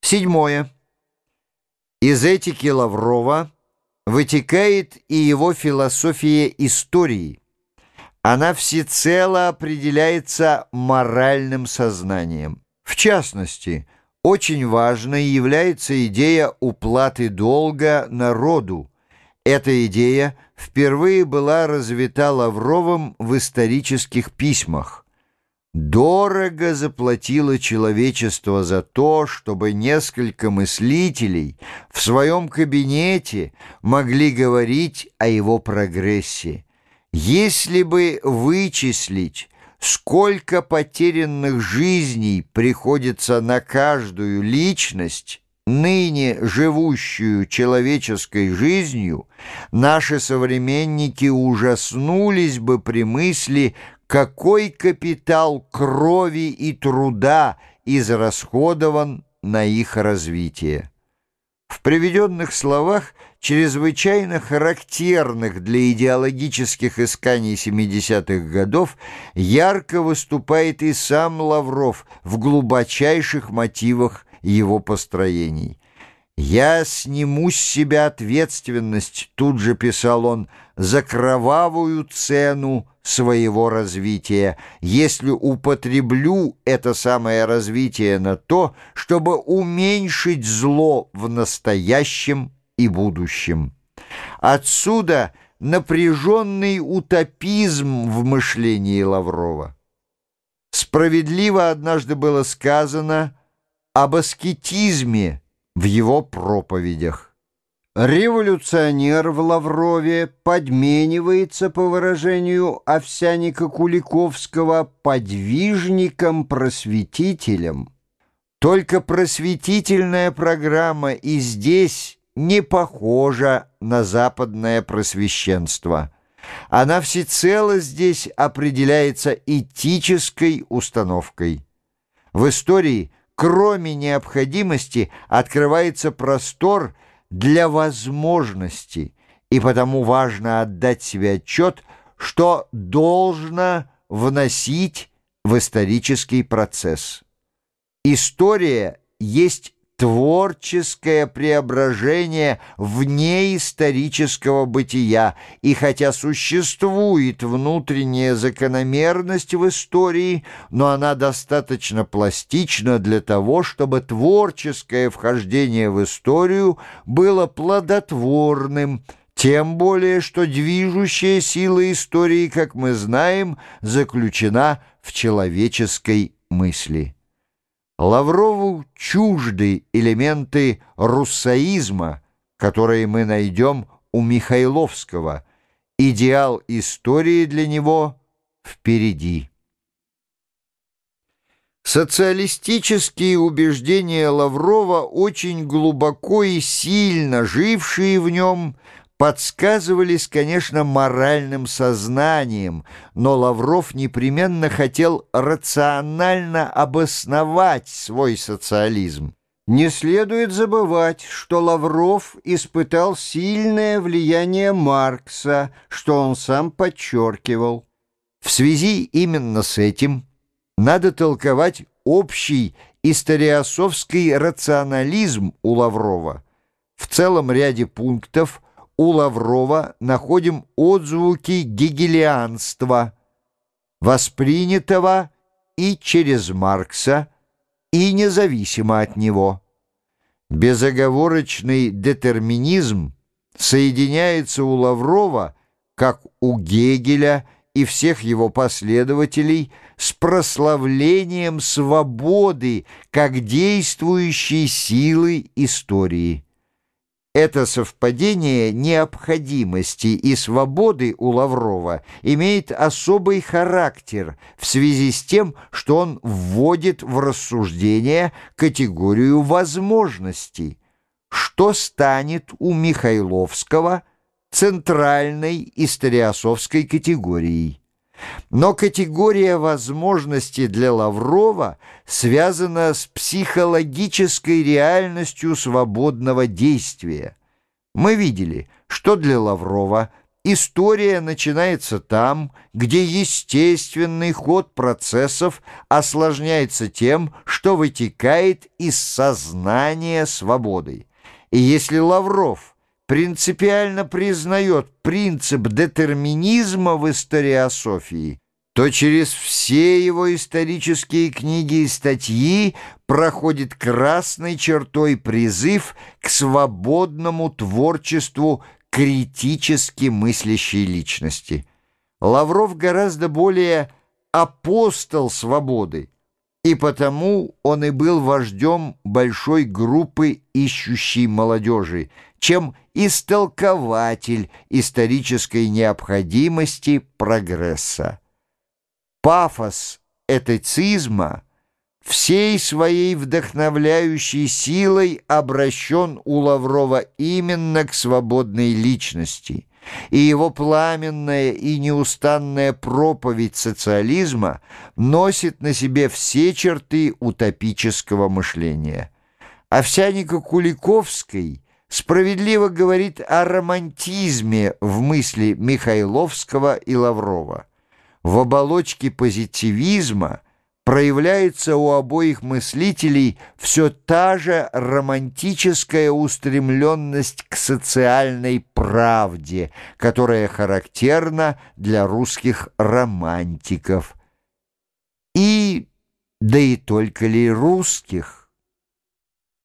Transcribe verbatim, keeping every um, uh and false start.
Седьмое. Из этики Лаврова вытекает и его философия истории. Она всецело определяется моральным сознанием. В частности, очень важной является идея уплаты долга народу. Эта идея впервые была развита Лавровым в исторических письмах. Дорого заплатило человечество за то, чтобы несколько мыслителей в своем кабинете могли говорить о его прогрессе. Если бы вычислить, сколько потерянных жизней приходится на каждую личность, ныне живущую человеческой жизнью, наши современники ужаснулись бы при мысли, какой капитал крови и труда израсходован на их развитие. В приведенных словах, чрезвычайно характерных для идеологических исканий семидесятых годов, ярко выступает и сам Лавров в глубочайших мотивах его построений. «Я сниму с себя ответственность», — тут же писал он, — «за кровавую цену своего развития, если употреблю это самое развитие на то, чтобы уменьшить зло в настоящем и будущем». Отсюда напряженный утопизм в мышлении Лаврова. Справедливо однажды было сказано об аскетизме в его проповедях. Революционер в Лаврове подменивается, по выражению Овсянника Куликовского, подвижником-просветителем. Только просветительная программа и здесь не похожа на западное просвещенство. Она всецело здесь определяется этической установкой. В истории, кроме необходимости, открывается простор для возможности, и потому важно отдать себе отчет, что должно вносить в исторический процесс. История есть творческое преображение вне исторического бытия, и хотя существует внутренняя закономерность в истории, но она достаточно пластична для того, чтобы творческое вхождение в историю было плодотворным, тем более, что движущая сила истории, как мы знаем, заключена в человеческой мысли. Лаврову чужды элементы руссоизма, которые мы найдем у Михайловского. Идеал истории для него впереди. Социалистические убеждения Лаврова, очень глубоко и сильно жившие в нем, подсказывались, конечно, моральным сознанием, но Лавров непременно хотел рационально обосновать свой социализм. Не следует забывать, что Лавров испытал сильное влияние Маркса, что он сам подчеркивал. В связи именно с этим надо толковать общий историософский рационализм у Лаврова. В целом ряде пунктов у Лаврова находим отзвуки гегелианства, воспринятого и через Маркса, и независимо от него. Безоговорочный детерминизм соединяется у Лаврова, как у Гегеля и всех его последователей, с прославлением свободы как действующей силы истории. Это совпадение необходимости и свободы у Лаврова имеет особый характер в связи с тем, что он вводит в рассуждение категорию возможностей, что станет у Михайловского центральной историософской категорией. Но категория возможностей для Лаврова связана с психологической реальностью свободного действия. Мы видели, что для Лаврова История начинается там, где естественный ход процессов осложняется тем, что вытекает из сознания свободы. И если Лавров принципиально признает принцип детерминизма в историософии, то через все его исторические книги и статьи проходит красной чертой призыв к свободному творчеству критически мыслящей личности. Лавров гораздо более апостол свободы, и потому он и был вождем большой группы ищущей молодежи, чем истолкователь исторической необходимости прогресса. Пафос этицизма всей своей вдохновляющей силой обращен у Лаврова именно к свободной личности, и его пламенная и неустанная проповедь социализма носит на себе все черты утопического мышления. Овсяннико-Куликовский справедливо говорит о романтизме в мысли Михайловского и Лаврова. В оболочке позитивизма проявляется у обоих мыслителей все та же романтическая устремленность к социальной правде, которая характерна для русских романтиков. И, да и только ли русских?